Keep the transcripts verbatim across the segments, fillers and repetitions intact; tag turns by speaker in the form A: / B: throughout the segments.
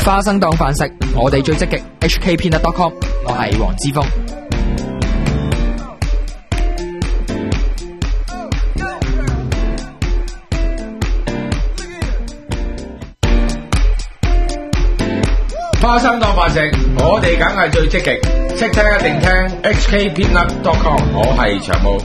A: 花生當飯食，我哋最積極。H K Peanut dot com， 我係黃之鋒。
B: 花生當飯食，我哋梗係最積極，識聽一定聽 H K Peanut dot com， 我係長毛。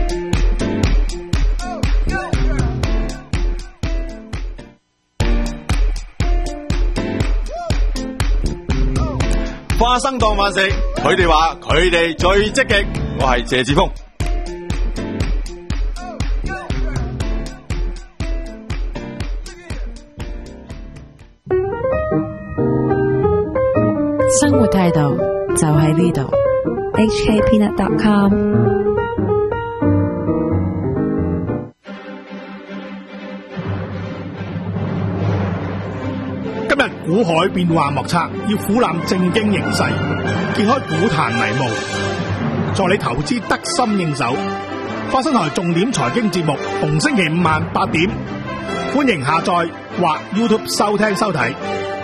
C: 花生當飯食，佢哋話佢哋最積極，我係謝志峰。
D: 生活態度就喺呢度 H K Peanut dot com。
E: 今日股海變幻莫測，要俯瞰正經形勢，揭開股壇迷霧，助你投資得心應手。花生台重點財經節目，逢星期五晚八點，歡迎下載或 YouTube 收聽收睇。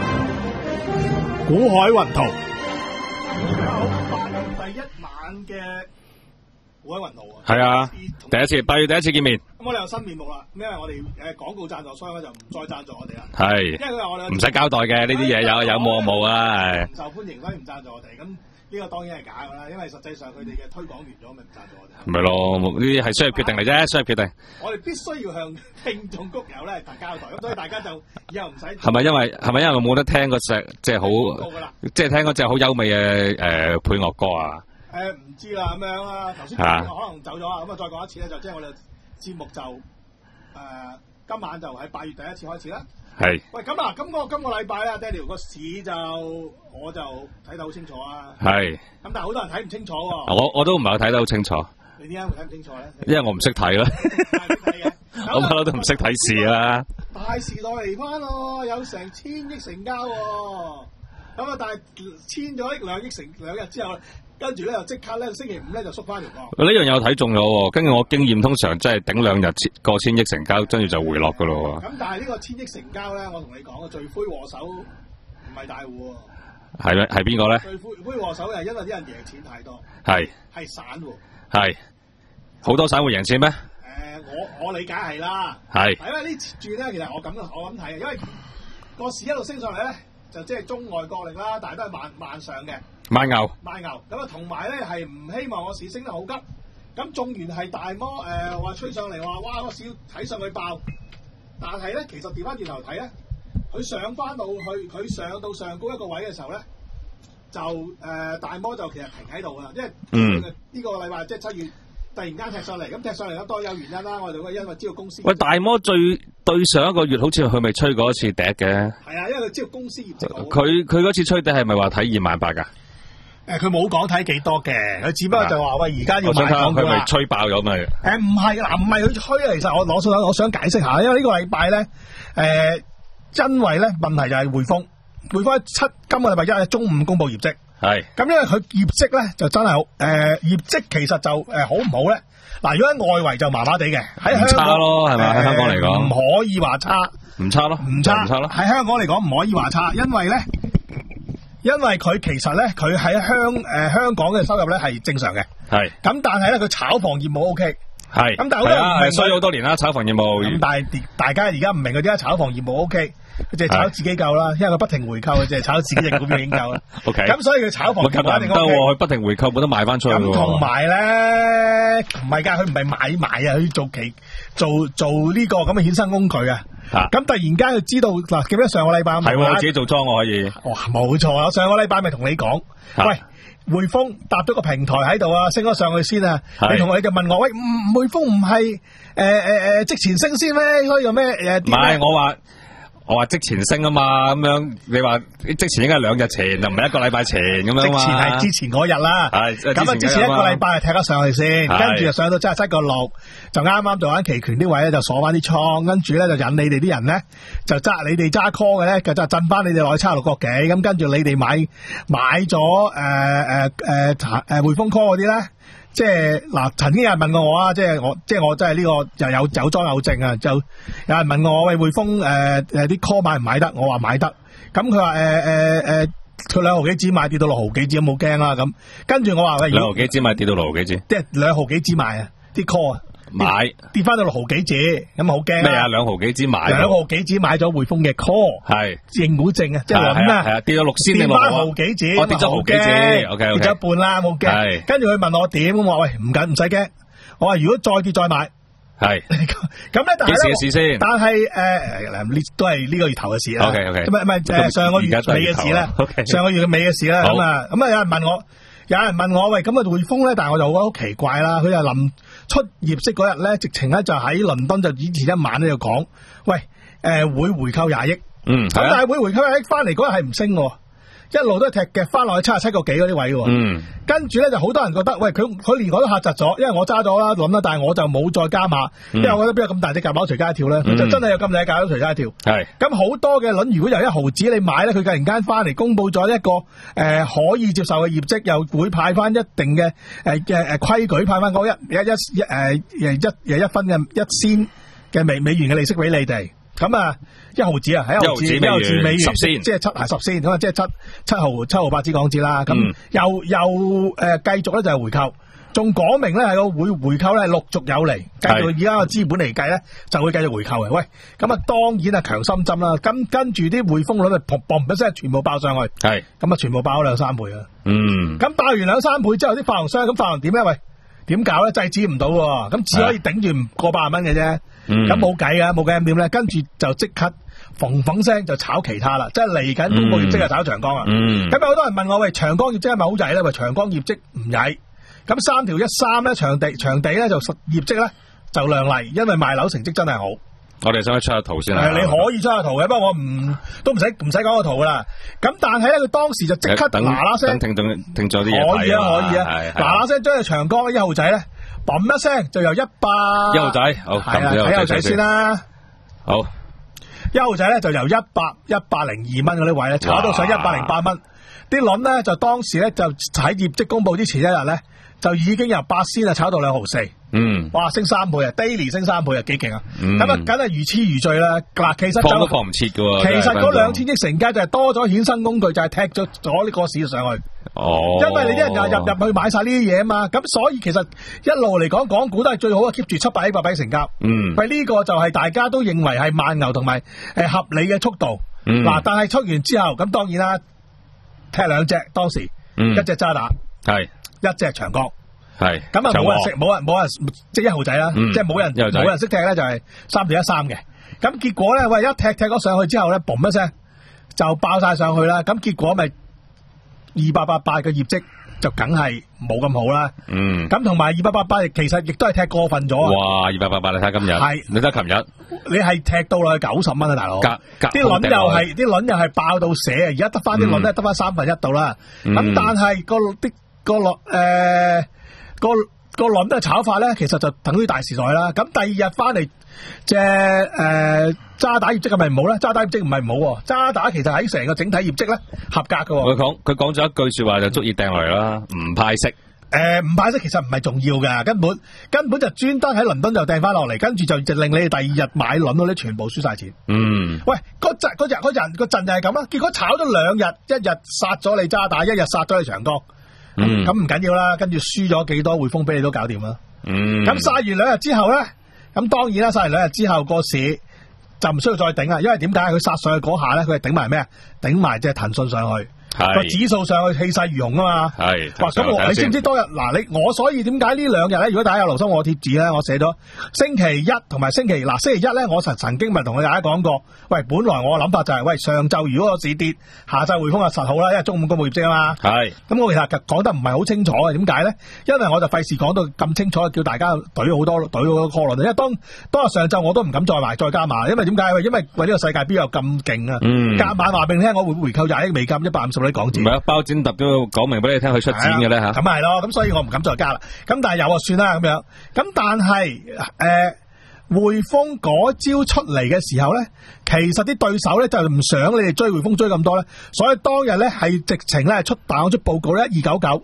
E: 股海雲圖，大家好，八月第一晚嘅股海雲圖啊，
C: 係啊，第一次八月第一次見面。
E: 咁我哋有新面目啦，因為我哋誒廣告贊助商咧就唔再贊助我哋啦。
C: 係，
E: 因為佢話我哋
C: 唔使交代嘅呢啲嘢，有有冇冇啊，係。
E: 唔受歡迎，所以唔贊助我哋。咁呢個當然係假㗎啦，因為實際上佢哋嘅推廣完咗，咪唔贊助我哋。
C: 唔係咯，呢啲係商業決定嚟啫，商業決定。
E: 我哋必須要向聽眾谷友咧交代，咁所以大家就以後唔使。
C: 係咪因為係咪因為冇得聽嗰隻即係好，即係聽嗰隻好優美嘅誒配樂歌啊？
E: 誒唔知啦，咁樣啦，頭先可能走咗啊，咁啊再講一次咧，就即係我哋節目就誒今晚就喺八月第一次開始啦。係。喂，咁啊，咁個今個禮拜咧 ，Daniel 個市就我就睇得好清楚啊。係。咁但係好多人睇唔清楚喎。我
C: 我都唔係睇得好清楚。
E: 你點解會睇唔清楚咧？
C: 因為我唔識睇啦。我不嬲都唔識睇市啦。
E: 大時代嚟翻咯，有成千億成交喎。咁啊，但係千咗億兩億成兩日之後，跟住咧又即刻咧星期五咧就縮翻條角。呢樣有睇中咗喎，根據我經驗，通常真係頂兩日過千億成交，跟住就回落噶咯喎。咁但係呢個千億成交咧，我同你講嘅罪魁禍首唔係大戶喎。係咩？係邊個咧？罪魁禍首係因為啲人贏錢太多。係。係散戶。係。好多散戶贏錢咩？誒、呃，我我理解係啦。係。因為呢轉咧，其實我咁我咁睇嘅，因為個市一路升上嚟咧。就即係中外角力啦，但係都係慢慢上嘅。慢牛。慢牛。咁啊，同埋咧係唔希望個市升得好急。咁縱然係大摩誒話吹上嚟話，哇個市睇上去爆。但係咧，其實調翻轉頭睇咧，佢上翻到去，佢上到上高一個位嘅時候咧，就誒、呃、大摩就其實停喺度啦，因為呢、嗯、個禮拜即係七月。突然間踢上嚟，咁踢上嚟咧多有原因啦。我哋會因為知道公司。喂，大摩最對上一個月好似佢咪吹過一次笛嘅？係啊，因為佢知道公司業績好。佢佢嗰次吹笛係咪話睇二萬八噶？誒、呃，佢冇講睇幾多嘅，佢只不過就話喂，而家要買港股啦。佢咪吹爆咗咪？誒、呃，唔係嗱，唔係佢吹啊。其實我攞出，我想解釋下，因為呢個禮拜咧，誒、呃，因為咧問題就係匯豐，匯豐七今個禮拜一係中午公布業績。係，咁因為佢業績咧就真係好，誒、呃、業績其實就誒、呃、好唔好咧？嗱，如果喺外圍就麻麻地嘅，喺香港咯，係咪？喺、呃、香港嚟講，唔可以話差，唔差咯，唔差，唔差咯。喺香港嚟講唔可以話差，因為咧，因為佢其實咧，佢喺香誒、呃、香港嘅收入咧係正常嘅，係。咁但係咧，佢炒房業務 O K，係。咁但係好多人唔明，所以好多年啦，炒房業務。咁但係大家而家唔明佢點解炒房業務 O K。佢淨係炒自己夠啦，因為佢不停回購，佢淨係炒自己隻股票已經夠啦。O K，咁所以佢炒房唔得喎，佢不停回購冇得賣翻出去。咁同埋咧，唔係㗎，佢唔係買賣啊，佢做期做做呢個咁嘅衍生工具啊。咁突然間佢知道嗱，記得上個禮拜係我自己做莊我可以。哇，冇錯啊！上個禮拜咪同你講，喂，匯豐搭咗個平台喺度啊，升咗上去先啊。你同我你就問我，喂，匯豐唔係誒誒誒即前升先咩？應該有咩誒？唔係我話。我話即前升啊嘛，咁樣你話即前應該係兩日前，就唔係一個禮拜前咁樣嘛。即前係之前嗰日啦，係咁啊，之前一個禮拜係踢咗上去先，跟住就上到七十七個六，就啱啱做緊期權啲位咧，就鎖翻啲倉，跟住咧就引你哋啲人咧，就揸你哋揸 call 嘅咧，就就震翻你哋落去七十六個幾，咁跟住你哋買買咗誒誒誒誒匯豐 call 嗰啲咧。 即係嗱，曾經有人問過我啊，即係我即係我真係呢個又有有莊有證啊，就有人問我喂匯豐誒誒啲 call 買唔買得？我話買得。咁佢話誒誒誒，佢兩毫幾紙買跌到六毫幾紙，有冇驚啊？咁跟住我話喂，
C: 兩毫幾紙買跌到六毫幾紙，
E: 即係兩毫幾紙買啊，啲 call 啊。
C: 買
E: 跌翻到六毫幾紙，咁好驚
C: 咩啊？兩毫幾紙買，
E: 兩毫幾紙買咗匯豐嘅 call， 係認股證啊，即係諗啊，
C: 係啊，跌咗六仙定
E: 跌翻毫幾紙，
C: 我跌咗毫幾紙 ，OK OK，
E: 跌咗一半啦，冇驚。跟住佢問我點，我話喂唔緊唔使驚，我話如果再跌再買，
C: 係
E: 咁咧，但係
C: 幾時嘅事先？
E: 但係誒，呢都係呢個月頭嘅事啦。
C: OK OK，
E: 唔係唔係誒上個月尾嘅事啦。OK，上個月嘅尾嘅事啦。咁啊咁啊，有人問我。有人問我喂，咁啊匯豐咧，但係我就覺得好奇怪啦。佢就臨出業績嗰日咧，直情咧就喺倫敦就以前一晚咧就講，喂，誒、呃、會回購廿億，嗯，咁但係會回購廿億翻嚟嗰日係唔升喎。一路都係踢嘅，翻落去七十七個幾嗰啲位喎。嗯，跟住咧就好多人覺得，喂佢佢連我都嚇窒咗，因為我揸咗啦諗啦，但係我就冇再加碼，嗯、因為我覺得邊有咁大隻蛤乸隨街跳咧，佢、嗯、就真係有咁大隻蛤乸隨街跳。係，咁好多嘅輪，如果由一毫子你買咧，佢突然間翻嚟公佈咗一個誒、呃、可以接受嘅業績，又會派翻一定嘅誒嘅誒規矩，派翻嗰一一一誒誒一誒一分嘅一仙嘅美美元嘅利息俾你哋。咁啊，一毫子啊，一毫子，一毫子美元，十仙，即係七係十仙，咁啊，即係七七毫七毫八支港紙啦。咁、嗯、又又誒，繼、呃、續咧就係回購，仲講明咧係個會回購咧陸續有嚟，繼續而家個資本嚟計咧就會繼續回購嘅。喂，咁啊當然係強心針啦。跟跟住啲匯豐率啊，砰砰一聲全部爆上去，係咁啊，全部爆咗兩三倍啊。嗯，咁爆完兩三倍之後，啲發行商咁發行點咧？喂，點搞咧？制止唔到，咁只可以頂住唔過百蚊嘅啫。咁冇計啊，冇計咁點咧？跟住就即刻縫縫聲就炒其他啦，即係嚟緊公布業績就炒長江啊。咁有好多人問我喂，長江業績係咪好曳咧？喂，長江業績唔曳。咁三條一三咧，場地場地咧就實業績咧就亮麗，因為賣樓成績真係好。
C: 我哋想出下圖先啦。
E: 係，你可以出下圖嘅，不過我唔都唔使唔使講個圖噶啦。咁但係咧，佢當時就即刻嗱嗱聲，
C: 等停停停咗啲嘢。
E: 可以啊，可以啊，嗱嗱聲將隻長江一號仔咧。嘣一聲就由一百
C: 一號仔，好係啊，睇一號仔先啦。好，
E: 一號仔咧就由一百一百零二蚊嗰啲位咧炒到上一百零八蚊。啲輪咧就當時咧就喺業績公布之前一日咧就已經由八仙啊炒到兩毫四。嗯，哇，升三倍啊 ，daily 升三倍啊，幾勁啊！咁啊、嗯，梗係如痴如醉啦。嗱，其實就
C: 放都放唔切噶喎。
E: 其實嗰兩千億成交就係多咗衍生工具，就係、是、踢咗咗呢個市上去。哦，因為你啲人又入入去買晒呢啲嘢啊嘛，咁所以其實一路嚟講，港股都係最好啊 keep 住七百億、八百億成交。嗯，喂，呢個就係大家都認為係慢牛同埋誒合理嘅速度。嗱、嗯，但係出完之後，咁當然啦，踢兩隻，當時、嗯、一隻渣打，係一隻長江。係咁啊！冇人識，冇人冇人即係一號仔啦，嗯、即係冇人冇人識踢咧，就係三對一三嘅。咁結果咧，喂，一踢踢咗上去之後咧，嘣一聲就爆晒上去啦。咁結果咪二八八八嘅業績就梗係冇咁好啦。嗯。咁同埋二八八八其實亦都係踢過分咗。哇！二八八八你睇今日，係你睇琴日，你係踢到落去九十蚊啊，大佬。啲輪又係啲輪又係爆到瀉啊！而家得翻啲輪咧，得翻三分一度啦。咁、嗯、但係個啲個落誒。個個輪都係炒法咧，其實就等於大時代啦。咁第二日翻嚟，隻誒渣打業績係咪唔好咧？渣打業績唔係唔好，渣打其實喺成個整體業績咧合格嘅。佢講佢講咗一句說話就足以掟落嚟啦，唔派息。誒、呃，唔派息其實唔係重要嘅，根本根本就專登喺倫敦就掟翻落嚟，跟住就就令你哋第二日買輪嗰啲全部輸晒錢。嗯。喂，嗰陣嗰日嗰陣個陣就係咁啦，結果炒咗兩日，一日殺咗你渣打，一日殺咗你長江。咁咁唔緊要啦，跟住輸咗幾多匯豐俾你都搞掂啦。嗯，咁殺完兩日之後咧，咁當然啦，殺完兩日之後個市就唔需要再頂啦，因為點解佢殺上去嗰下咧，佢係頂埋咩啊？頂埋即係騰訊上去。個指數上去氣勢如虹啊嘛，係哇咁我你知唔知當日嗱你我所以點解呢兩日咧？如果大家有留心我貼紙咧，我寫咗星期一同埋星期嗱星期一咧，我曾曾經咪同大家講過，喂，本來我嘅諗法就係、是、喂上晝如果個市跌，下晝匯豐就實好啦，因為中午公布業績啊嘛，係咁我其實講得唔係好清楚嘅，點解咧？因為我就費事講到咁清楚，叫大家懟好多懟好多 call 因為當當日上晝我都唔敢再買再加碼，因為點解？因為喂呢個世界邊有咁勁啊？嗯，夾晚話俾你聽，我會回購廿億美金，一百五十億港紙。唔係啊，包剪揼都講明俾你聽，佢出錢嘅咧嚇。咁係咯，咁所以我唔敢再加啦。咁但係有啊，算啦咁樣。咁但係誒、呃，匯豐嗰招出嚟嘅時候咧，其實啲對手咧就唔想你哋追匯豐追咁多咧，所以當日咧係直情咧出打出報告咧，一二九九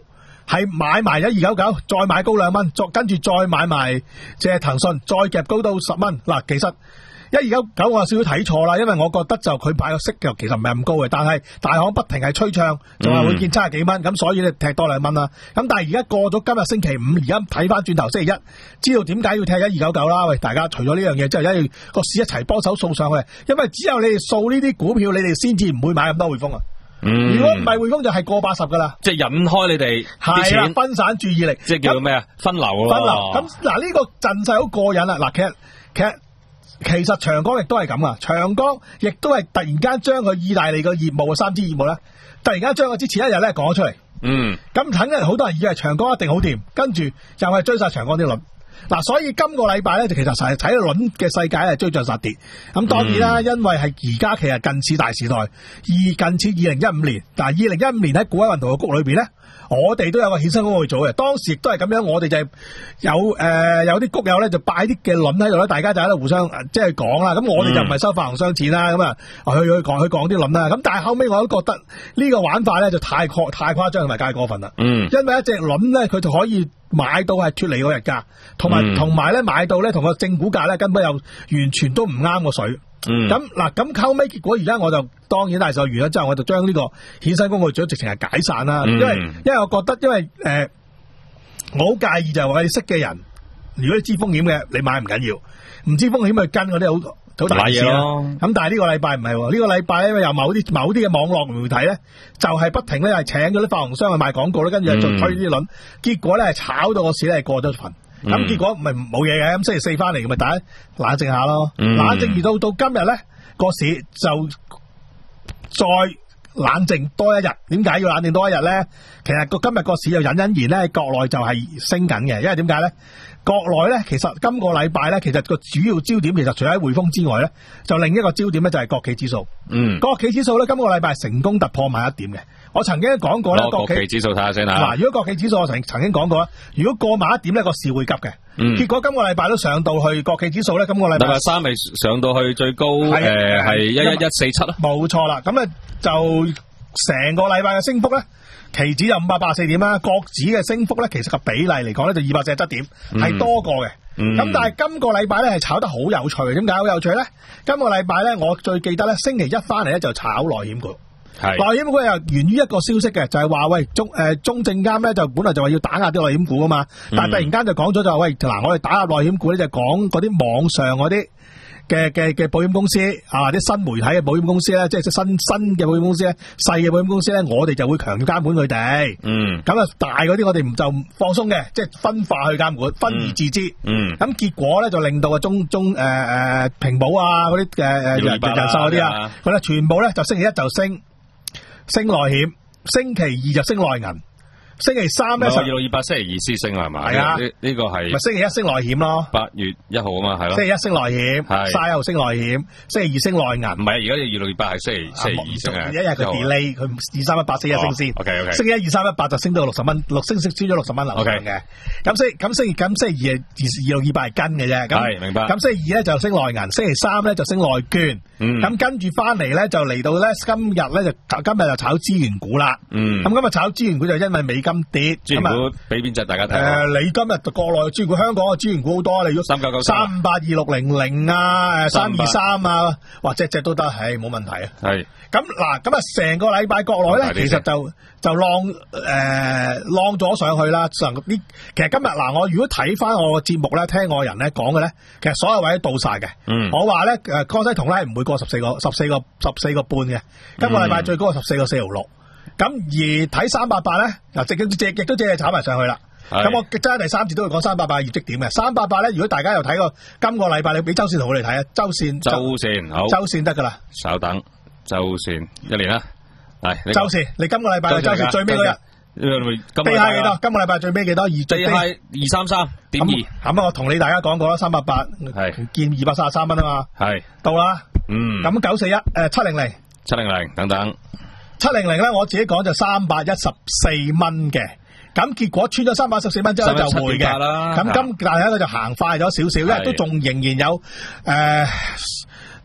E: 係買埋咗二九九，再買高兩蚊，再跟住再買埋即係騰訊，再夾高到十蚊。嗱，其實一二九九我有少少睇錯啦，因為我覺得就佢派個息就其實唔係咁高嘅，但係大行不停係吹唱，仲係會見七十幾蚊，咁、嗯、所以咧踢多兩蚊啦。咁但係而家過咗今日星期五，而家睇翻轉頭星期一，知道點解要踢一二九九啦？喂，大家除咗呢樣嘢之後，一要個市一齊幫手掃上去，因為只有你哋掃呢啲股票，你哋先至唔會買咁多匯豐啊。嗯、如果唔係匯豐就係過八十噶啦，
C: 即係引開你哋啲錢，
E: 分散注意力，
C: 即係叫咩啊？分流咯。
E: 分流咁嗱，呢個陣勢好過癮啦。嗱，其實其實。其實長江亦都係咁啊，長江亦都係突然間將佢意大利個業務嘅三支業務咧，突然間將佢之前一日咧講咗出嚟。嗯，咁肯定好多人以為長江一定好掂，跟住又係追晒長江啲輪。嗱，所以今個禮拜咧就其實係睇到輪嘅世界係追漲殺跌。咁當然啦，嗯、因為係而家其實近似大時代，而近似二零一五年。但係二零一五年喺股海運動嘅谷裏邊咧，我哋都有個衍生工去做嘅，當時亦都係咁樣，我哋就係有誒、呃、有啲谷友咧就擺啲嘅輪喺度咧，大家就喺度互相即係講啦。咁我哋就唔係收發行商錢啦，咁啊去去講去講啲輪啦。咁但係後尾我都覺得呢個玩法咧就太過太誇張同埋太過分啦。嗯，因為一隻輪咧佢就可以買到係脫離嗰日價，同埋同埋咧買到咧同個正股價咧根本又完全都唔啱個水。嗯，咁嗱，咁後尾結果而家我就當然大受完咗之後，我就將呢個衍生工具組直情係解散啦。嗯、因為因為我覺得，因為誒、呃，我好介意就係話你識嘅人，如果你知風險嘅，你買唔緊要；唔知風險咪跟嗰啲好好大事啦。咁但係呢個禮拜唔係喎，呢、呢個禮拜因為有某啲某啲嘅網絡媒體咧，就係、是、不停咧係請咗啲發行商去賣廣告咧，跟住就推啲輪，結果咧係炒到個市咧係過咗份。咁、嗯、結果唔係冇嘢嘅，咁星期四翻嚟咪大家冷靜下咯，嗯、冷靜而到到今日咧個市就再冷靜多一日。點解要冷靜多一日咧？其實個今日個市就隱隱然咧，國內就係升緊嘅，因為點解咧？國內咧其實今個禮拜咧，其實個主要焦點其實除咗喺匯豐之外咧，就另一個焦點咧就係國企指數。嗯，國企指數咧今個禮拜成功突破萬一點嘅。我曾經講過咧，國企
C: 指數睇下先啦。
E: 嗱，如果國企指數我曾曾經講過啦，如果過萬一點咧個市會急嘅。嗯，結果今個禮拜都上到去國企指數咧，今個禮拜
C: 禮拜三咪上到去最高誒係一一一四七啦。
E: 冇錯啦，咁咧就成個禮拜嘅升幅咧。期指就五百八十四點啦，國指嘅升幅咧，其實個比例嚟講咧就二百四十七點，係、嗯、多過嘅。咁、嗯、但係今個禮拜咧係炒得好有趣，點解好有趣咧？今個禮拜咧，我最記得咧，星期一翻嚟咧就炒內險股。係內險股又源於一個消息嘅，就係、是、話喂中誒、呃、中證監咧就本來就話要打壓啲內險股啊嘛，但係突然間就講咗就話喂嗱，我哋打壓內險股咧就講嗰啲網上嗰啲。嘅嘅嘅保險公司啊，啲新媒體嘅保險公司咧，即係新新嘅保險公司咧，細嘅保險公司咧，我哋就會強監管佢哋。嗯，咁啊大嗰啲我哋唔就放鬆嘅，即係分化去監管，分而治之。嗯，咁結果咧就令到啊中中誒誒平保啊嗰啲誒誒人人壽嗰啲啊，佢咧全部咧就星期一就升升內險，星期二就升內銀。星期三咧，
C: 二六二八星期二先升係嘛？係啊，呢呢個係
E: 咪星期一升內險咯？
C: 八月一號啊嘛，係咯。
E: 星期一升內險，卅一號升內險，星期二升內銀。唔
C: 係，而家二六二八係星期星期二升嘅。
E: 一日佢 delay，佢二三一八升一升先。
C: OK OK。
E: 星期一二三一八就升到六十蚊，六升升穿咗六十蚊樓上嘅。咁星咁星期咁星期二係二六二八係跟嘅啫。
C: 係明白。
E: 咁星期二咧就升內銀，星期三咧就升內券。咁跟住翻嚟咧就嚟到咧今日咧就今日就炒資源股啦。嗯。咁今日炒資源股就因為美金跌。
C: 股俾邊隻大家睇？誒、
E: 呃，你今日國內嘅資源股，香港嘅資源股好多，你如果三九九三五八二六零零啊，誒三二三啊，或者隻都得，係冇問題啊。係咁嗱，咁啊成個禮拜國內咧，其實就就浪誒、呃、浪咗上去啦。上呢，其實今日嗱，我如果睇翻我嘅節目咧，聽我人咧講嘅咧，其實所有位都到晒嘅。嗯，我話咧誒，江西銅咧係唔會過十四個十四個十四個半嘅。今個禮拜最高係十四個四毫六。咁而睇三八八咧，嗱，直嘅直亦都即係炒埋上去啦。咁我真係第三次都會講三八八業績點嘅。三八八咧，如果大家有睇過今個禮拜，你俾周線圖我哋睇啊。周線，
C: 周線好，
E: 周線得噶啦。
C: 稍等，周線一年啦，係
E: 周線。你今個禮拜嘅周線最尾嗰日，低下幾多？今個禮拜最尾幾多？二低
C: 下二三三點二。
E: 咁啊，我同你大家講過啦，三八八係見二百三十三蚊啊嘛。係到啦。嗯。咁九四一誒七零零，
C: 七零零等等。
E: 七零零咧，我自己講就三百一十四蚊嘅，咁結果穿咗三百一十四蚊之後就回嘅，咁今但係咧就行快咗少少，因為都仲仍然有誒、呃、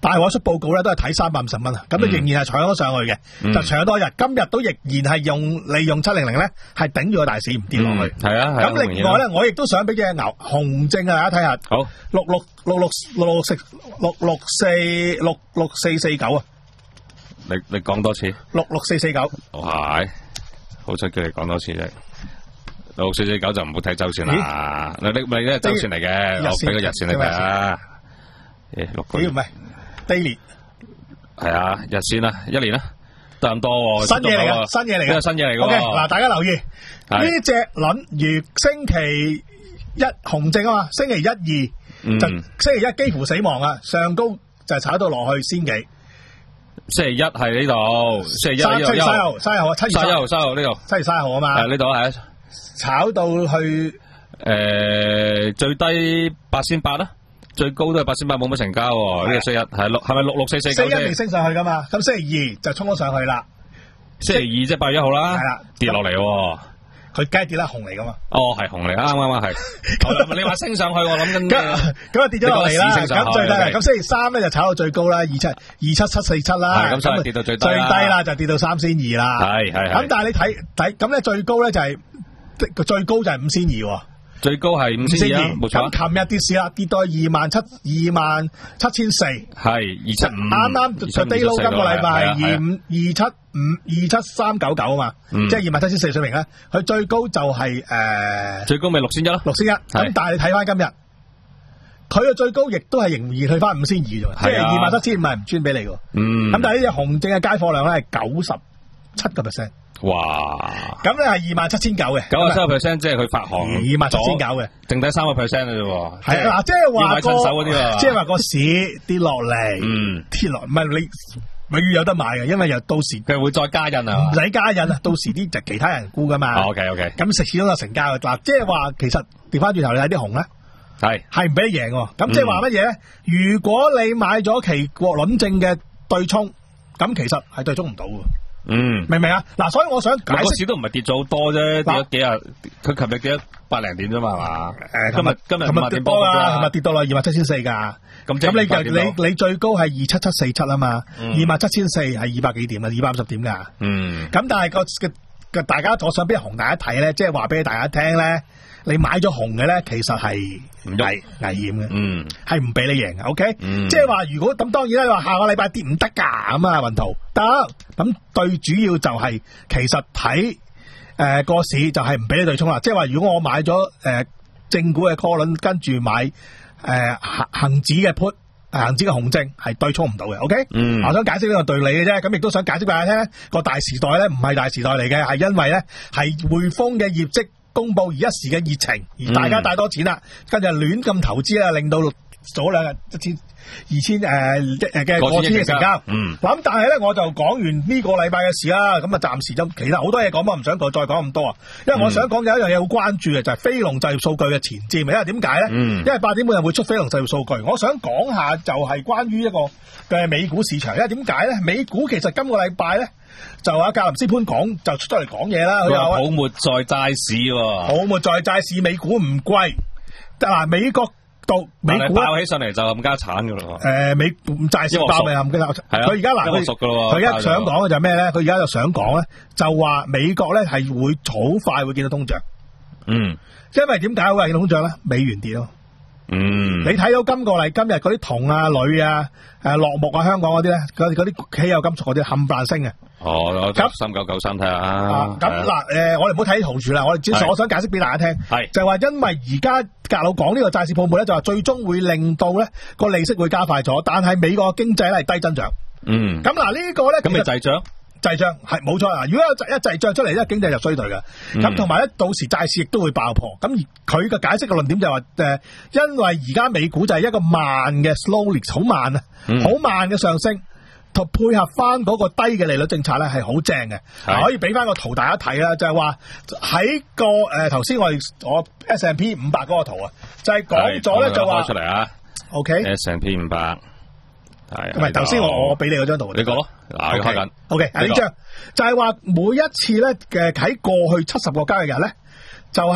E: 大話出報告咧都係睇三百五十蚊啊，咁就仍然係搶咗上去嘅，嗯、就搶多日，今日都仍然係用利用七零零咧係頂住個大市唔跌落去。
C: 係、嗯、啊，咁、
E: 啊、另外咧，我亦都想俾隻牛熊證啊，大家睇下。好，六六六六六六四六六四六六四四九啊。
C: 你你講多次。六
E: 六四四九。
C: 係，好彩叫你講多次啫。六四四九就唔好睇周線啦，你你咪咧周線嚟嘅，我俾個日線你睇下。誒，六個月唔係
E: daily，
C: 係啊，日線啦，一年啦，得咁多喎。
E: 新嘢嚟嘅，新嘢嚟嘅，
C: 新嘢嚟嘅。
E: OK，嗱，大家留意呢隻輪如星期一紅證啊嘛，星期一二就星期一幾乎死亡啊，上高就炒到落去先幾。
C: 星期一係呢度，星期一呢度，
E: 七月三號，三號啊，七月
C: 三號，三號呢度，
E: 七月三號啊嘛。
C: 係呢度係。
E: 炒到去誒、
C: 呃、最低八千八啦，最高都係八千八，冇乜成交喎。呢個星期一係六，係咪六六四四九？
E: 星期一未升上去噶嘛？咁星期二就衝咗上去啦。
C: 星期二即係八月一號啦，
E: 係啦，
C: 跌落嚟喎。
E: 佢梗係跌得紅嚟噶嘛？
C: 哦，係紅嚟，啱啱啱係。你話升上去，我諗緊。
E: 咁咁啊跌咗落嚟啦。咁最低，咁星期三咧就炒到最高啦，二七二七七四七啦。
C: 咁所以跌到最低。
E: 最低啦就跌到三千二啦。
C: 係係係。
E: 咁但係你睇睇，咁咧最高咧就係。個最高就係五千二，
C: 最高係五千二，冇錯。
E: 咁琴日跌市啦，跌到二萬七二萬七千四，
C: 係二七五。
E: 啱啱就 day low 今個禮拜係二五二七五二七三九九啊嘛，即係二萬七千四水平咧。佢最高就係誒，
C: 最高咪六千一咯，
E: 六千一。咁但係你睇翻今日，佢嘅最高亦都係仍然去翻五千二啫，即係二萬七千五係唔穿俾你嘅。嗯。咁但係呢隻紅證嘅街貨量咧係九十七個 percent。
C: 哇！
E: 咁咧係二萬七千九嘅，
C: 九十三個 percent 即係佢發行
E: 二萬七千九嘅，
C: 剩低三個 percent 嘅啫喎。
E: 係嗱，即係話
C: 個，
E: 即係話個市跌落嚟，嗯，跌落唔係你永遠有得買嘅，因為又到時
C: 佢會再加印啊，
E: 唔使加印啊，到時啲就其他人沽噶嘛。
C: OK OK，
E: 咁食始終有成交嘅嗱，即係話其實調翻轉頭你睇啲紅咧，
C: 係係唔
E: 俾你贏喎。咁即係話乜嘢咧？如果你買咗期國輪證嘅對沖，咁其實係對沖唔到嘅。嗯，明唔明啊？嗱，所以我想解釋，
C: 個市都唔係跌咗好多啫，跌咗幾日，佢琴日跌咗百零點啫嘛，係嘛？誒，今日今日
E: 今日跌多啦，琴日跌到啦二萬七千四噶。咁咁你就你你最高係二七七四七啊嘛，二萬七千四係二百幾點啊，二百五十點噶。嗯。咁但係個嘅嘅大家，我想俾紅大家睇咧，即係話俾大家聽咧，你買咗紅嘅咧，其實係危危險嘅，嗯，係唔俾你贏嘅 ，OK，嗯，即係話如果咁當然啦，你話下個禮拜跌唔得噶，咁啊雲圖得，咁最主要就係、是、其實睇誒個市就係唔俾你對沖啦，即係話如果我買咗誒、呃、正股嘅 call 輪，跟住買誒恒恒指嘅 put， 恒指嘅紅證係對沖唔到嘅 ，OK，嗯，我想解釋呢個對你嘅啫，咁亦都想解釋俾大家聽，個大時代咧唔係大時代嚟嘅，係因為咧係匯豐嘅業績公布而一時嘅熱情，而大家帶多錢啦，跟住亂咁投資啦，令到早兩日一千、二千誒誒嘅過千嘅成交。嗯，咁但係咧，我就講完呢個禮拜嘅事啦。咁啊，暫時就其實好多嘢講，我唔想再講咁多啊。因為我想講有一樣嘢好關注嘅，就係非農就業數據嘅前瞻。因為點解咧？嗯，因為八點半日會出非農就業數據。我想講下就係關於一個嘅美股市場。因為點解咧？美股其實今個禮拜咧。就阿格林斯潘講就出咗嚟講嘢啦，佢話
C: 泡沫在債市喎，
E: 泡沫在債市，美股唔貴，嗱美國度美股
C: 爆起上嚟就冚家產噶咯，誒
E: 美債市爆咪冚家產，佢而家嗱佢佢而家想講嘅就係咩咧？佢而家就想講咧，就話美國咧係會好快會見到通脹，嗯，因為點解會見到通脹咧？美元跌咯。嗯，你睇到今個嚟今日嗰啲銅啊、鋁啊、誒落木啊、香港嗰啲咧，嗰嗰啲稀有金屬嗰啲冚唪唥升嘅。
C: 哦，三九九三睇下。
E: 咁嗱，誒，我哋唔好睇圖住啦，我哋只係我想解釋俾大家聽，係就係話因為而家格佬講呢個債市泡沫咧，就話最終會令到咧個利息會加快咗，但係美國嘅經濟咧係低增長。嗯，咁嗱呢個咧，
C: 咁咪滯脹？
E: 滯脹係冇錯啊！如果有一滯脹出嚟咧，經濟就衰退噶。咁同埋咧，到時債市亦都會爆破。咁而佢嘅解釋嘅論點就係話，誒，因為而家美股就係一個慢嘅 slowly， 好慢啊，好、嗯、慢嘅上升，同配合翻嗰個低嘅利率政策咧，係好正嘅。可以俾翻個圖大家睇啦，就係話喺個誒頭先我哋我 S and P 五百嗰個圖啊，就係講咗咧就話
C: 出嚟啊
E: ，OK
C: S and P 五百。
E: 唔係，頭先我我俾你嗰張圖，
C: 你講咯，嗱，開緊。
E: O K，呢張就係話每一次咧嘅喺過去七十個交易日咧，就係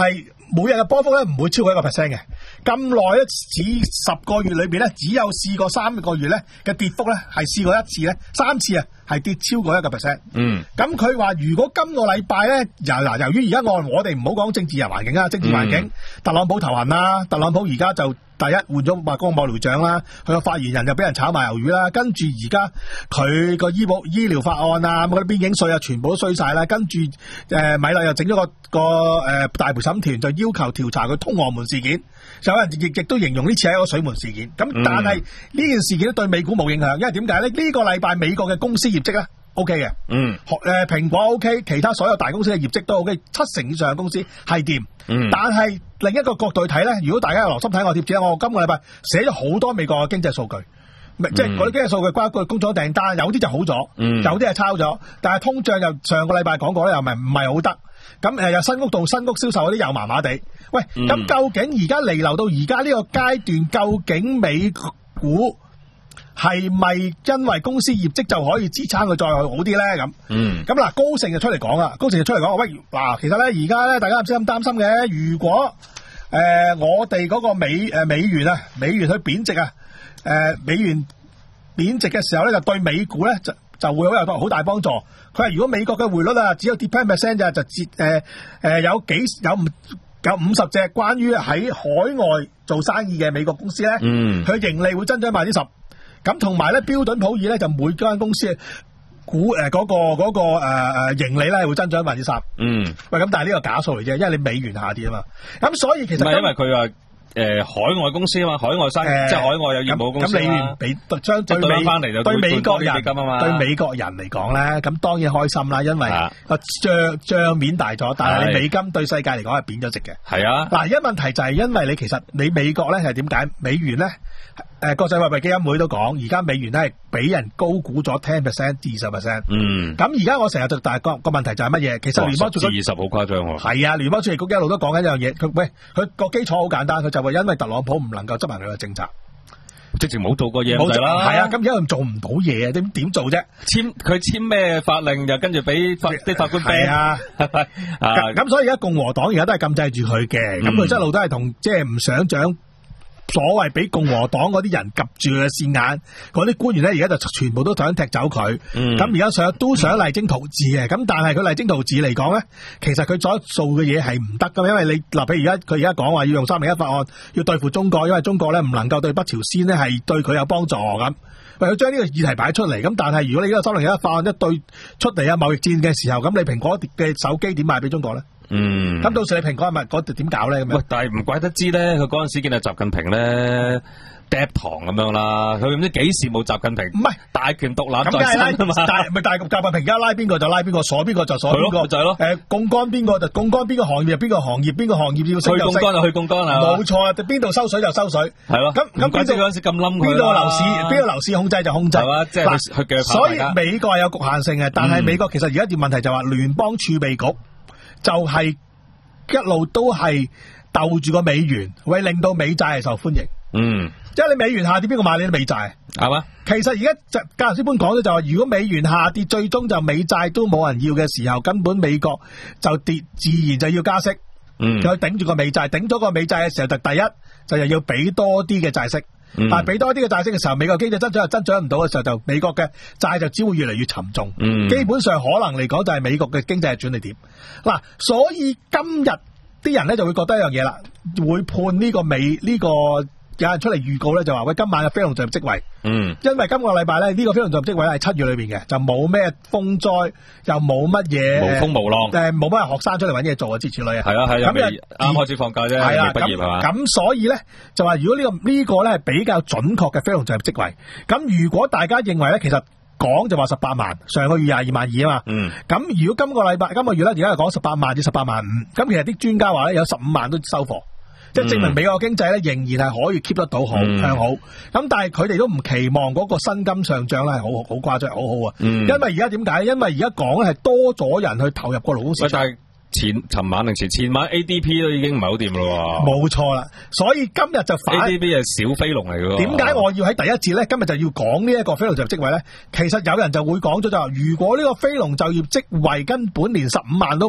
E: 每日嘅波幅咧唔會超過一個 percent 嘅。咁耐咧，只十個月裏邊咧，只有試過三個月咧嘅跌幅咧係試過一次咧，三次啊係跌超過一個 percent。嗯，咁佢話如果今個禮拜咧，由嗱由於而家我我哋唔好講政治人環境啊，政治環境，嗯、特朗普頭痕啦，特朗普而家就。第一換咗白宮幕僚長啦，佢個發言人又俾人炒埋魷魚啦，跟住而家佢個醫保醫療法案啊，嗰啲邊境稅啊，全部都衰晒啦，跟住誒、呃、米勒又整咗個個誒、呃、大陪審團，就要求調查佢通俄門事件，有人亦亦都形容呢次係一個水門事件。咁但係呢、嗯、件事件都對美股冇影響，因為點解咧？呢、呢個禮拜美國嘅公司業績咧 OK 嘅，嗯，誒蘋果 OK， 其他所有大公司嘅業績都 OK， 七成以上嘅公司係掂，嗯，但係另一個角度去睇咧，如果大家有留心睇我貼紙，我今個禮拜寫咗好多美國嘅經濟數據，嗯、即係嗰啲經濟數據包括工廠訂單，有啲就好咗，嗯，有啲係抄咗，但係通脹又上個禮拜講過咧，又唔係唔係好得，咁誒又新屋同新屋銷售嗰啲又麻麻地，喂，咁、嗯、究竟而家彌留到而家呢個階段，究竟美股係咪因為公司業績就可以支撐佢再好啲咧？咁，嗯，咁嗱，高盛就出嚟講啦，高盛就出嚟講，喂，嗱，其實咧而家咧大家唔使咁擔心嘅，如果誒、呃、我哋嗰個美誒、呃、美元啊，美元去貶值啊，誒、呃、美元貶值嘅時候咧，就對美股咧就就會好有好大幫助。佢話如果美國嘅匯率啊只有跌 ten percent 咋，就折誒誒有幾有五有五十隻關於喺海外做生意嘅美國公司咧，嗯，佢盈利會增長百分之十。咁同埋咧，標準普爾咧就每間公司股誒嗰個嗰、嗰個誒誒、呃、盈利咧會增長百分之三。嗯，喂，咁但係呢個假數嚟啫，因為你美元下跌啊嘛。咁所以其實唔係因為佢話誒海外公司啊嘛，海外生意、呃、即係海外有業務公司啦。咁美元比將對美翻嚟就對美國人啊嘛，對美國人嚟講咧，咁當然開心啦，因為個帳帳面大咗，但係你美金對世界嚟講係貶咗值嘅。係啊，嗱，而家問題就係因為你其實你美國咧係點解美元咧？誒，國際貨幣基金會都講，而家美元咧係俾人高估咗 ten percent 至二十 percent。嗯。咁而家我成日就大個個問題就係乜嘢？其實聯邦儲備二十好誇張喎。係啊，聯邦儲備局一路都講緊一樣嘢。佢喂，佢個基礎好簡單，佢就話因為特朗普唔能夠執行佢嘅政策，直情冇做過嘢冇就啦。係啊，咁而家佢做唔到嘢啊，點點做啫？簽佢簽咩法令，就跟住俾法啲法官俾啊。啊，咁所以而家共和黨而家都係禁制住佢嘅，咁佢一路都係同即係唔想長。所謂俾共和黨嗰啲人夾住嘅線眼，嗰啲官員咧而家就全部都想踢走佢。咁而家想都想勵精圖治嘅，咁但係佢勵精圖治嚟講咧，其實佢所做嘅嘢係唔得噶，因為你嗱，譬如而家佢而家講話要用三零一法案要對付中國，因為中國咧唔能夠對北朝鮮咧係對佢有幫助咁。喂，佢將呢個議題擺出嚟，咁但係如果你呢個三零一法案一對出嚟啊貿易戰嘅時候，咁你蘋果嘅手機點賣俾中國咧？嗯，咁到時你蘋果係咪嗰度點搞咧？咁樣，喂，但係唔怪得知咧，佢嗰陣時見到習近平咧嗒糖咁樣啦，佢唔知幾時冇習近平，唔係大權獨攬在身啊嘛，大咪大習近平而家拉邊個就拉邊個，鎖邊個就鎖邊個，就係咯，誒，槓桿邊個就槓桿邊個行業，邊個行業邊個行業要升就升，去槓桿就去槓桿啊，冇錯啊，邊度收水就收水，係咯，咁咁邊度嗰陣時咁冧佢，邊度樓市邊個樓市控制就控制，係嘛，即係去嘅，所以美國係有局限性嘅，但係美國其實而家條問題就話聯邦儲備局就係。一路都係鬥住個美元，會令到美債係受歡迎。嗯，即係你美元下跌，邊個買你啲美債？係嘛？其實而家就格林斯潘講咗就話，如果美元下跌，最終就美債都冇人要嘅時候，根本美國就跌，自然就要加息。嗯，佢頂住個美債，頂咗個美債嘅時候，就第一就又要俾多啲嘅債息。嗯、但係俾多啲嘅債息嘅時候，美國經濟增長又增長唔到嘅時候，就美國嘅債就只會越嚟越沉重。嗯、基本上可能嚟講就係美國嘅經濟係轉捩點。嗱，所以今日啲人咧就會覺得一樣嘢啦，會判呢個美呢、呢個有人出嚟預告咧，就話喂，今晚嘅非農就業職位。嗯，因為今個禮拜咧呢個非農就業職位係七月裏邊嘅，就冇咩風災，又冇乜嘢無風無浪，誒冇乜學生出嚟搵嘢做啊，之類啊。係啊係啊，咁啱開始放假啫，係啊，畢業係嘛。咁所以咧就話，如果呢、呢個呢、呢個咧係比較準確嘅非農就業職位，咁如果大家認為咧，其實講就話十八萬，上個月廿二萬二啊嘛。嗯。咁如果今個禮拜今個月咧，而家係講十八萬至十八萬五，咁其實啲專家話咧有十五萬都收貨。即係證明美國經濟咧仍然係可以 keep 得到好向、嗯、好，咁但係佢哋都唔期望嗰個薪金上漲咧係好好誇張，好好啊！嗯、因為而家點解？因為而家講咧係多咗人去投入個勞工市場。但係前尋晚定前前晚 A D P 都已經唔係好掂咯。冇錯啦，所以今日就反 A D P 係小飛龍嚟嘅。點解我要喺第一節咧？今日就要講呢一個非農就業職位咧？其實有人就會講咗就話，如果呢個非農就業職位根本連十五萬都冇。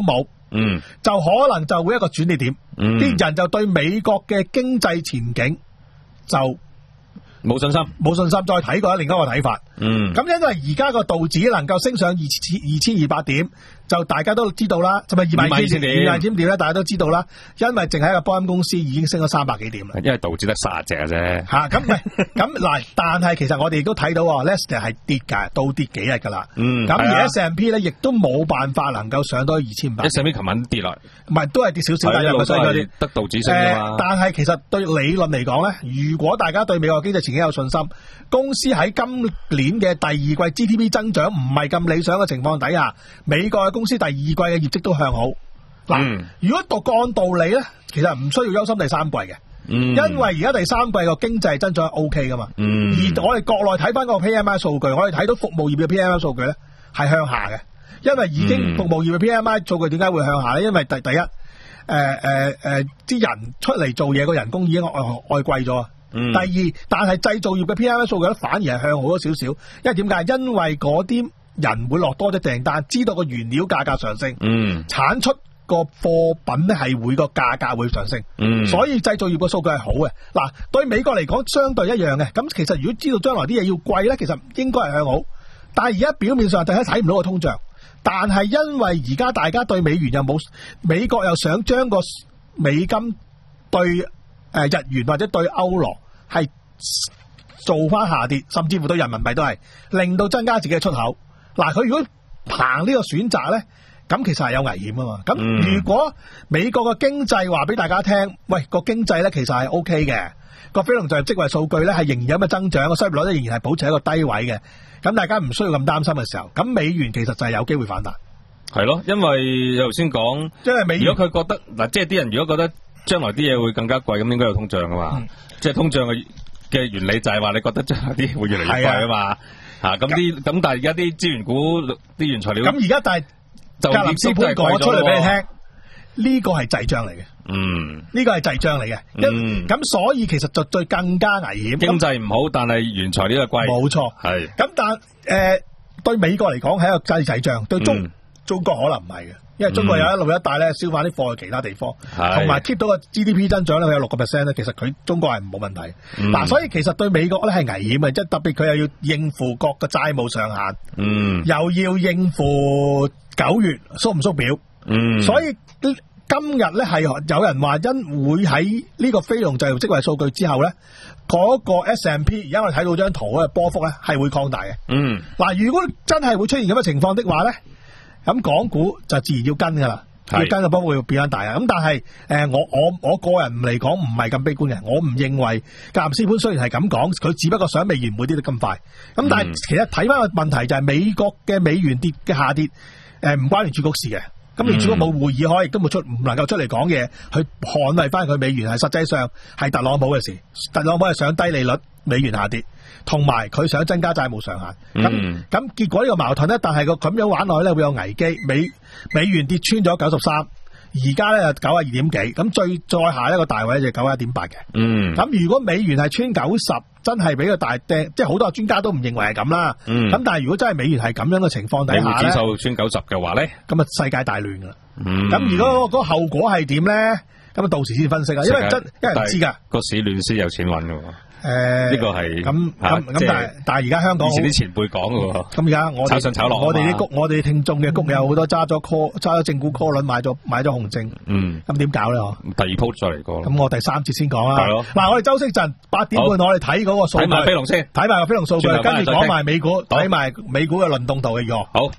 C: 嗯，
E: 就可能就會一個轉捩點，啲、
C: 嗯、
E: 人就對美國嘅經濟前景就
C: 冇信心，
E: 冇信心，再睇過另一個睇法。
C: 嗯，
E: 咁因為而家個道指能夠升上二千二千二百點，就大家都知道啦，就咪二萬二千點，二萬千點咧，大家都知道啦。因為淨係一個波音公司已經升咗三百幾點啦。
C: 因為道指得卅隻嘅啫。吓，
E: 咁唔係，咁嗱，但係其實我哋亦都睇到，Lester 係跌㗎，倒跌幾日㗎啦。
C: 嗯，
E: 咁而 S and P 咧，亦都冇辦法能夠上到二千五百。
C: S and P 琴晚跌落，
E: 唔係都係跌少少，但係又係
C: 得道指升㗎嘛。
E: 但係其實對理論嚟講咧，如果大家對美國經濟前景有信心，公司喺今年嘅第二季 G D P 增長唔係咁理想嘅情況底下，美國嘅公司第二季嘅業績都向好。嗱、嗯，如果讀按道理咧，其實唔需要憂心第三季嘅、嗯，因為而家第三季個經濟增長係 O K 噶嘛、嗯。而我哋國內睇翻個 P M I 數據，我哋睇到服務業嘅 P M I 數據咧係向下嘅，因為已經服務業嘅 P M I 數據點解會向下咧？因為第第一，誒誒誒，啲人出嚟做嘢個人工已經外外貴咗。嗯、第二，但係製造業嘅 P M I 數據咧反而係向好咗少少，因為點解？因為嗰啲人會落多啲訂單，知道個原料價格上升，嗯，產出個貨品咧係會個價格會上升，嗯，所以製造業嘅數據係好嘅。嗱，對美國嚟講相對一樣嘅。咁其實如果知道將來啲嘢要貴咧，其實應該係向好。但係而家表面上大家睇唔到個通脹，但係因為而家大家對美元又冇，美國又想將個美金對誒日元或者對歐羅係做翻下跌，甚至乎對人民幣都係令到增加自己嘅出口。嗱，佢如果行呢個選擇咧，咁其實係有危險啊嘛。咁如果美國嘅經濟話俾大家聽，喂，個經濟咧其實係 O K 嘅，個非農就業職位數據咧係仍然有咁嘅增長，個失業率咧仍然係保持喺一個低位嘅，咁大家唔需要咁擔心嘅時候，咁美元其實就係有機會反彈。係
C: 咯，因為頭先講，
E: 因為美元
C: 如果佢覺得嗱，即係啲人如果覺得將來啲嘢會更加貴，咁應該有通脹噶嘛。嗯、即係通脹嘅嘅原理就係話你覺得將來啲會越嚟越貴啊嘛。吓，咁啲咁，但係而家啲資源股啲原材料咁而家但係格林斯潘講出嚟俾你聽，呢、這個係滯脹嚟嘅。嗯，呢、這個係滯脹嚟嘅。嗯，咁所以其實就最更加危險。經濟唔好，但係原材料係貴。冇錯，係。咁但誒、呃、對美國嚟講係一個滯滯脹，對中、嗯、中國可能唔係嘅。因為中國有一路一帶咧燒翻啲貨去其他地方，同埋 keep 到個 G D P 增長咧，佢有六個 percent 咧，其實佢中國係冇問題。嗱、嗯啊，所以其實對美國咧係危險嘅，即係特別佢又要應付國嘅債務上限，嗯，又要應付九月縮唔縮表，嗯，所以今日咧係有人話因會喺呢個非農就業職位數據之後咧，嗰、那個 S and P 而家我哋睇到張圖嘅波幅咧係會擴大嘅，嗯，嗱、啊，如果真係會出現咁嘅情況的話咧。咁港股就自然要跟噶啦，要跟嘅波會變翻大啊！咁但係誒、呃，我我我個人嚟講唔係咁悲觀嘅，我唔認為格林斯潘雖然係咁講，佢只不過想美元唔會跌得咁快。咁但係其實睇翻個問題就係美國嘅美元跌嘅下跌，誒、呃、唔關聯儲局事嘅。咁聯儲局冇會議開，亦都冇出唔能夠出嚟講嘢去捍衛翻佢美元，係實際上係特朗普嘅事。特朗普係想低利率，美元下跌。同埋佢想增加債務上限，咁、嗯、咁結果呢個矛盾咧，但係個咁樣玩落去咧會有危機，美美元跌穿咗九十三，而家咧九啊二點幾，咁最再下一個大位就九啊一點八嘅，嗯，咁如果美元係穿九十，真係俾個大釘，即係好多專家都唔認為係咁啦，嗯，咁但係如果真係美元係咁樣嘅情況底下咧，美元指數穿九十嘅話咧，咁啊世界大亂噶啦，咁、嗯、如果嗰個後果係點咧，咁啊到時先分析啊，因為真因為唔知噶個市亂先有錢搵噶。誒、呃，呢、這個係咁咁咁，但係但係而家香港以前啲前輩講嘅喎。咁而家我炒上炒落，我哋啲谷，我哋聽眾嘅谷有好多揸咗 call，揸咗正股 call 輪買咗買咗紅證。嗯，咁點搞咧？第二鋪再嚟過。咁我第三節先講啦。係咯。嗱，我哋周息陣八點半，我哋睇嗰個數據。睇埋飛龍先，睇埋個飛龍數據，跟住講埋美股，睇埋美股嘅輪動圖嘅如何。好。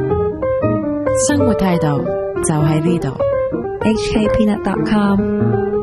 D: 生活態度就喺呢度。H K Peanut dot com